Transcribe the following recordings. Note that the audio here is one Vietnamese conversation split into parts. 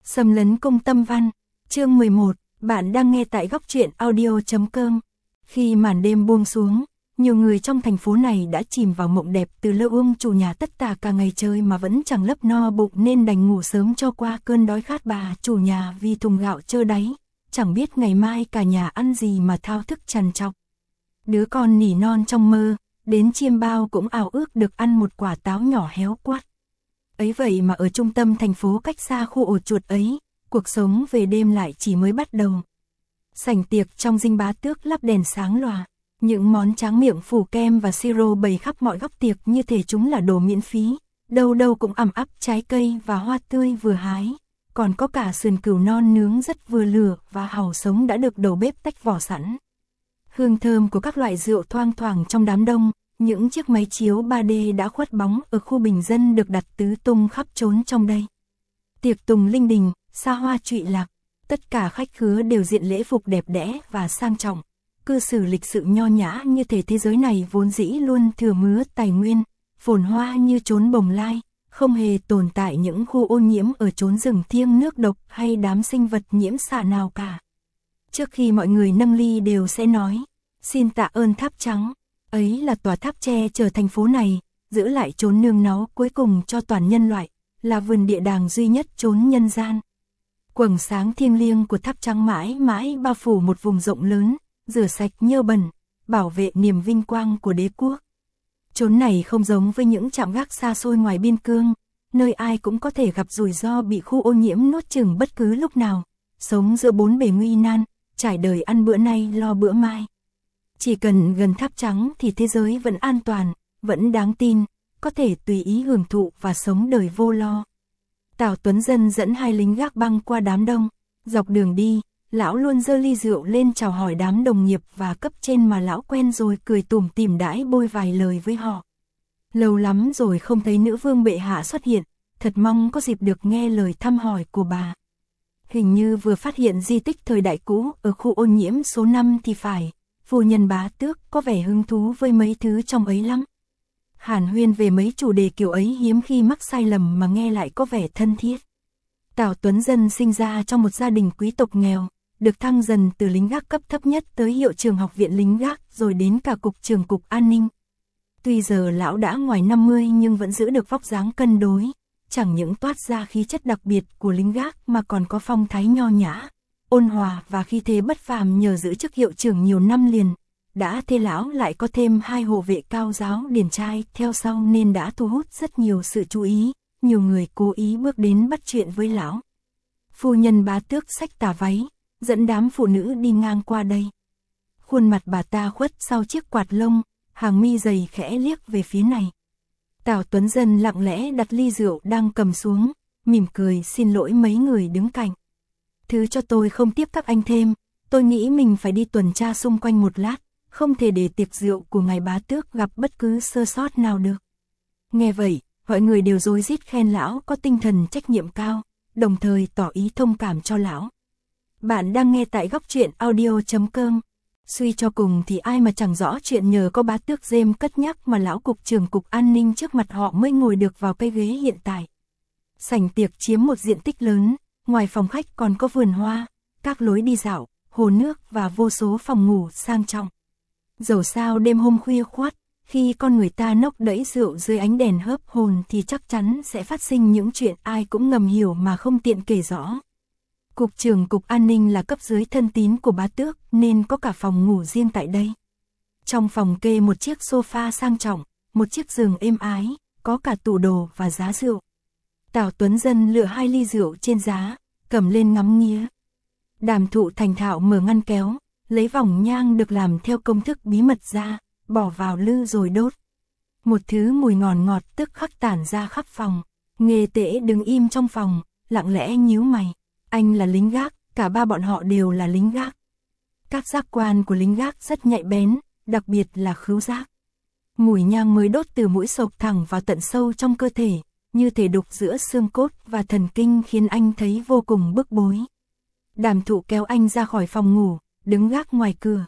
Xâm lấn cung tâm văn, chương 11, bạn đang nghe tại góc truyện audio.com. Khi màn đêm buông xuống, nhiều người trong thành phố này đã chìm vào mộng đẹp từ lâu. Chủ nhà tất tả cả ngày chơi mà vẫn chẳng lấp no bụng nên đành ngủ sớm cho qua cơn đói khát. Bà chủ nhà vì thùng gạo trơ đáy, chẳng biết ngày mai cả nhà ăn gì mà thao thức trằn trọc. Đứa con nỉ non trong mơ, đến chiêm bao cũng ao ước được ăn một quả táo nhỏ héo quắt. Ấy vậy mà ở trung tâm thành phố cách xa khu ổ chuột ấy, cuộc sống về đêm lại chỉ mới bắt đầu. Sảnh tiệc trong Dinh Bá Tước lắp đèn sáng lòa, những món tráng miệng phủ kem và siro bày khắp mọi góc tiệc như thể chúng là đồ miễn phí, đâu đâu cũng ẵm ắp trái cây và hoa tươi vừa hái, còn có cả sườn cừu non nướng rất vừa lửa và hàu sống đã được đầu bếp tách vỏ sẵn. Hương thơm của các loại rượu thoang thoảng trong đám đông, những chiếc máy chiếu 3D đã khuất bóng ở khu bình dân được đặt tứ tung khắp trốn trong đây. Tiệc tùng linh đình, xa hoa trụy lạc, tất cả khách khứa đều diện lễ phục đẹp đẽ và sang trọng, cư xử lịch sự nho nhã như thể thế giới này vốn dĩ luôn thừa mứa tài nguyên, phồn hoa như chốn bồng lai, không hề tồn tại những khu ô nhiễm ở chốn rừng thiêng nước độc hay đám sinh vật nhiễm xạ nào cả. Trước khi mọi người nâng ly đều sẽ nói, xin tạ ơn tháp trắng, ấy là tòa tháp che chở thành phố này, giữ lại chốn nương náu cuối cùng cho toàn nhân loại, là vườn địa đàng duy nhất chốn nhân gian. Quầng sáng thiêng liêng của tháp trắng mãi mãi bao phủ một vùng rộng lớn, rửa sạch nhơ bẩn, bảo vệ niềm vinh quang của đế quốc. Chốn này không giống với những trạm gác xa xôi ngoài biên cương, nơi ai cũng có thể gặp rủi ro bị khu ô nhiễm nuốt chửng bất cứ lúc nào, sống giữa bốn bề nguy nan, trải đời ăn bữa nay lo bữa mai. Chỉ cần gần tháp trắng thì thế giới vẫn an toàn, vẫn đáng tin, có thể tùy ý hưởng thụ và sống đời vô lo. Tào Tuấn Dân dẫn hai lính gác băng qua đám đông, dọc đường đi, lão luôn giơ ly rượu lên chào hỏi đám đồng nghiệp và cấp trên mà lão quen rồi, cười tủm tỉm đãi bôi vài lời với họ. Lâu lắm rồi không thấy nữ vương bệ hạ xuất hiện, thật mong có dịp được nghe lời thăm hỏi của bà. Hình như vừa phát hiện di tích thời đại cũ ở khu ô nhiễm số 5 thì phải. Phu nhân Bá Tước có vẻ hứng thú với mấy thứ trong ấy lắm. Hàn huyên về mấy chủ đề kiểu ấy hiếm khi mắc sai lầm mà nghe lại có vẻ thân thiết. Tào Tuấn Dân sinh ra trong một gia đình quý tộc nghèo, được thăng dần từ lính gác cấp thấp nhất tới hiệu trưởng học viện lính gác rồi đến cả cục trưởng cục an ninh. Tuy giờ lão đã ngoài 50 nhưng vẫn giữ được vóc dáng cân đối, chẳng những toát ra khí chất đặc biệt của lính gác mà còn có phong thái nho nhã, ôn hòa và khí thế bất phàm. Nhờ giữ chức hiệu trưởng nhiều năm liền, đã thế lão lại có thêm hai hộ vệ cao giáo điển trai theo sau nên đã thu hút rất nhiều sự chú ý, nhiều người cố ý bước đến bắt chuyện với lão. Phu nhân Bá Tước xách tà váy, dẫn đám phụ nữ đi ngang qua đây. Khuôn mặt bà ta khuất sau chiếc quạt lông, hàng mi dày khẽ liếc về phía này. Tào Tuấn Dân lặng lẽ đặt ly rượu đang cầm xuống, mỉm cười xin lỗi mấy người đứng cạnh. Thứ cho tôi không tiếp các anh thêm, tôi nghĩ mình phải đi tuần tra xung quanh một lát, không thể để tiệc rượu của ngài Bá Tước gặp bất cứ sơ sót nào được. Nghe vậy, mọi người đều rối rít khen lão có tinh thần trách nhiệm cao, đồng thời tỏ ý thông cảm cho lão. Bạn đang nghe tại góc truyện audio.com. Suy cho cùng thì ai mà chẳng rõ chuyện nhờ có Bá Tước James cất nhắc mà lão cục trưởng cục an ninh trước mặt họ mới ngồi được vào cái ghế hiện tại. Sảnh tiệc chiếm một diện tích lớn, ngoài phòng khách còn có vườn hoa, các lối đi dạo, hồ nước và vô số phòng ngủ sang trọng. Dẫu sao đêm hôm khuya khoắt, khi con người ta nốc đẫy rượu dưới ánh đèn hớp hồn thì chắc chắn sẽ phát sinh những chuyện ai cũng ngầm hiểu mà không tiện kể rõ. Cục trưởng cục an ninh là cấp dưới thân tín của Bá Tước nên có cả phòng ngủ riêng tại đây. Trong phòng kê một chiếc sofa sang trọng, một chiếc giường êm ái, có cả tủ đồ và giá rượu. Tào Tuấn Dân lựa hai ly rượu trên giá, cầm lên ngắm nghía. Đàm Thụ thành thạo mở ngăn kéo, lấy vòng nhang được làm theo công thức bí mật ra, bỏ vào lư rồi đốt. Một thứ mùi ngọt ngọt tức khắc tản ra khắp phòng. Nghề Tễ đứng im trong phòng, lặng lẽ nhíu mày. Anh là lính gác, cả ba bọn họ đều là lính gác. Các giác quan của lính gác rất nhạy bén, đặc biệt là khứu giác. Mùi nhang mới đốt từ mũi xộc thẳng vào tận sâu trong cơ thể, như thể đục giữa xương cốt và thần kinh khiến anh thấy vô cùng bức bối. Đàm Thụ kéo anh ra khỏi phòng ngủ, đứng gác ngoài cửa.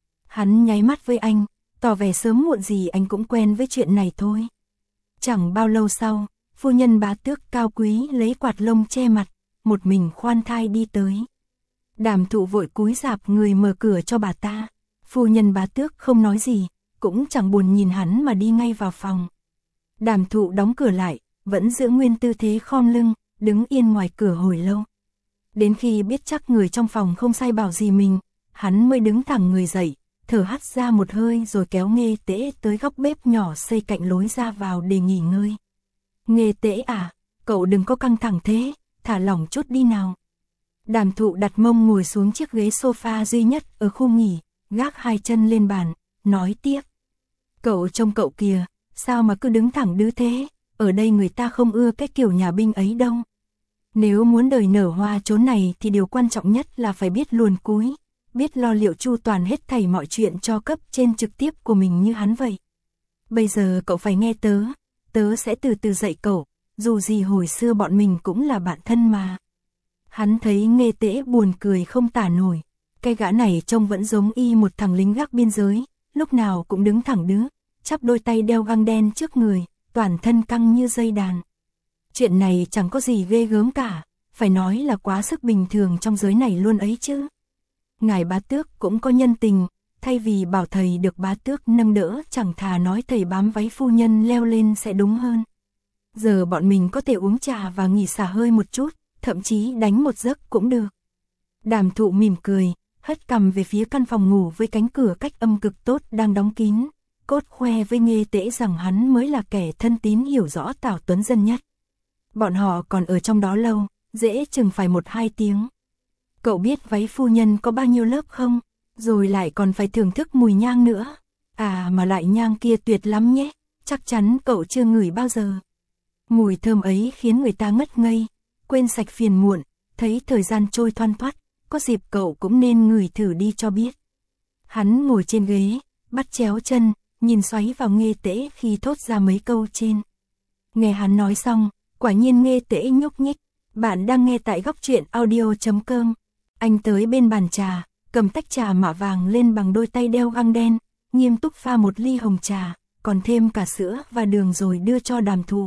Hắn nháy mắt với anh, tỏ vẻ sớm muộn gì anh cũng quen với chuyện này thôi. Chẳng bao lâu sau, phu nhân Bá Tước cao quý lấy quạt lông che mặt, một mình khoan thai đi tới. Đàm Thụ vội cúi rạp người mở cửa cho bà ta. Phu nhân Bá Tước không nói gì, cũng chẳng buồn nhìn hắn mà đi ngay vào phòng. Đàm Thụ đóng cửa lại, vẫn giữ nguyên tư thế khom lưng, đứng yên ngoài cửa hồi lâu. Đến khi biết chắc người trong phòng không sai bảo gì mình, hắn mới đứng thẳng người dậy, thở hắt ra một hơi rồi kéo Nghê Tễ tới góc bếp nhỏ xây cạnh lối ra vào để nghỉ ngơi. Nghê Tễ à, cậu đừng có căng thẳng thế, thả lỏng chút đi nào. Đàm Thụ đặt mông ngồi xuống chiếc ghế sofa duy nhất ở khu nghỉ, gác hai chân lên bàn, nói tiếp. Cậu trông cậu kìa, sao mà cứ đứng thẳng đứ thế, ở đây người ta không ưa cái kiểu nhà binh ấy đâu. Nếu muốn đời nở hoa chốn này thì điều quan trọng nhất là phải biết luồn cúi, biết lo liệu chu toàn hết thảy mọi chuyện cho cấp trên trực tiếp của mình như hắn vậy. Bây giờ cậu phải nghe tớ sẽ từ từ dạy cậu, dù gì hồi xưa bọn mình cũng là bạn thân mà. Hắn thấy Nghê Tễ buồn cười không tả nổi, cái gã này trông vẫn giống y một thằng lính gác biên giới, lúc nào cũng đứng thẳng đứ, chắp đôi tay đeo găng đen trước người, toàn thân căng như dây đàn. Chuyện này chẳng có gì ghê gớm cả, phải nói là quá sức bình thường trong giới này luôn ấy chứ. Ngài Bá Tước cũng có nhân tình, thay vì bảo thầy được Bá Tước nâng đỡ chẳng thà nói thầy bám váy phu nhân leo lên sẽ đúng hơn. Giờ bọn mình có thể uống trà và nghỉ xả hơi một chút, thậm chí đánh một giấc cũng được. Đàm Thụ mỉm cười, hất cằm về phía căn phòng ngủ với cánh cửa cách âm cực tốt đang đóng kín, cốt khoe với Nghê Tễ rằng hắn mới là kẻ thân tín hiểu rõ Tào Tuấn Dân nhất. Bọn họ còn ở trong đó lâu, dễ chừng phải 1-2 tiếng. Cậu biết váy phu nhân có bao nhiêu lớp không? Rồi lại còn phải thưởng thức mùi nhang nữa. À mà lại nhang kia tuyệt lắm nhé, chắc chắn cậu chưa ngửi bao giờ. Mùi thơm ấy khiến người ta ngất ngây, quên sạch phiền muộn, thấy thời gian trôi thoăn thoắt, có dịp cậu cũng nên ngửi thử đi cho biết. Hắn ngồi trên ghế, bắt chéo chân, nhìn xoáy vào Nghê Tễ khi thốt ra mấy câu trên. Nghe hắn nói xong, quả nhiên Nghê Tễ nhúc nhích. Bạn đang nghe tại góc truyện audio.com. Anh tới bên bàn trà, cầm tách trà mạ vàng lên bằng đôi tay đeo găng đen, nghiêm túc pha một ly hồng trà, còn thêm cả sữa và đường rồi đưa cho Đàm Thụ.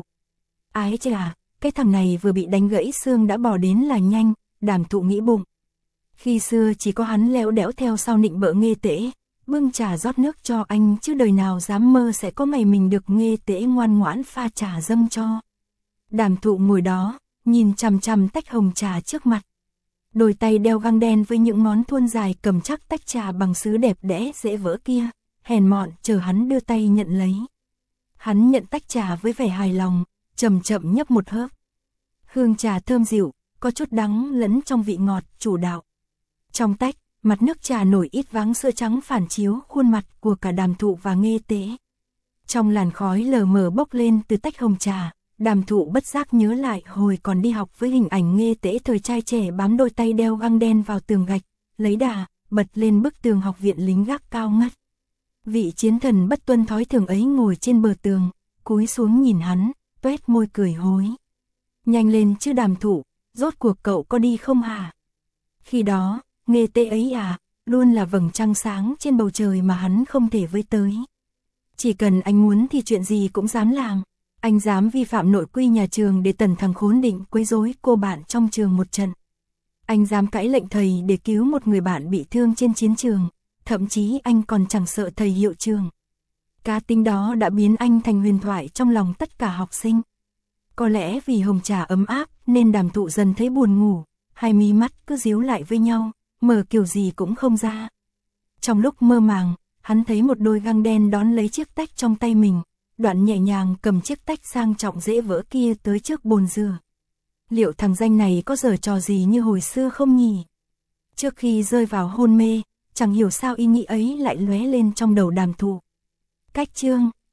Ái chà, cái thằng này vừa bị đánh gãy xương đã bỏ đến là nhanh, Đàm Thụ nghĩ bụng. Khi xưa chỉ có hắn léo đẽo theo sau nịnh bợ Nghê Tễ, bưng trà rót nước cho anh chứ đời nào dám mơ sẽ có ngày mình được Nghê Tễ ngoan ngoãn pha trà dâng cho. Đàm Thụ ngồi đó, nhìn chằm chằm tách hồng trà trước mặt. Đôi tay đeo găng đen với những ngón thuôn dài cầm chắc tách trà bằng sứ đẹp đẽ dễ vỡ kia, hèn mọn chờ hắn đưa tay nhận lấy. Hắn nhận tách trà với vẻ hài lòng, chậm chậm nhấp một hớp. Hương trà thơm dịu, có chút đắng lẫn trong vị ngọt chủ đạo. Trong tách, mặt nước trà nổi ít váng sữa trắng phản chiếu khuôn mặt của cả Đàm Thụ và Nghê Tễ. Trong làn khói lờ mờ bốc lên từ tách hồng trà, Đàm Thụ bất giác nhớ lại hồi còn đi học với hình ảnh Nghê Tễ thời trai trẻ bám đôi tay đeo găng đen vào tường gạch, lấy đà, bật lên bức tường học viện lính gác cao ngất. Vị chiến thần bất tuân thói thường ấy ngồi trên bờ tường, cúi xuống nhìn hắn, tuét môi cười hối. Nhanh lên chứ Đàm Thụ, rốt cuộc cậu có đi không hả? Khi đó, Nghê Tễ ấy à, luôn là vầng trăng sáng trên bầu trời mà hắn không thể với tới. Chỉ cần anh muốn thì chuyện gì cũng dám làm. Anh dám vi phạm nội quy nhà trường để tẩn thằng khốn định quấy rối cô bạn trong trường một trận. Anh dám cãi lệnh thầy để cứu một người bạn bị thương trên chiến trường, thậm chí anh còn chẳng sợ thầy hiệu trưởng. Cá tính đó đã biến anh thành huyền thoại trong lòng tất cả học sinh. Có lẽ vì hồng trà ấm áp nên Đàm Thụ dần thấy buồn ngủ, hai mí mắt cứ díu lại với nhau, mở kiểu gì cũng không ra. Trong lúc mơ màng, hắn thấy một đôi găng đen đón lấy chiếc tách trong tay mình, đoạn nhẹ nhàng cầm chiếc tách sang trọng dễ vỡ kia tới trước bồn rửa. Liệu thằng danh này có giở trò gì như hồi xưa không nhỉ? Trước khi rơi vào hôn mê, chẳng hiểu sao ý nghĩ ấy lại lóe lên trong đầu Đàm Thụ. Cách chương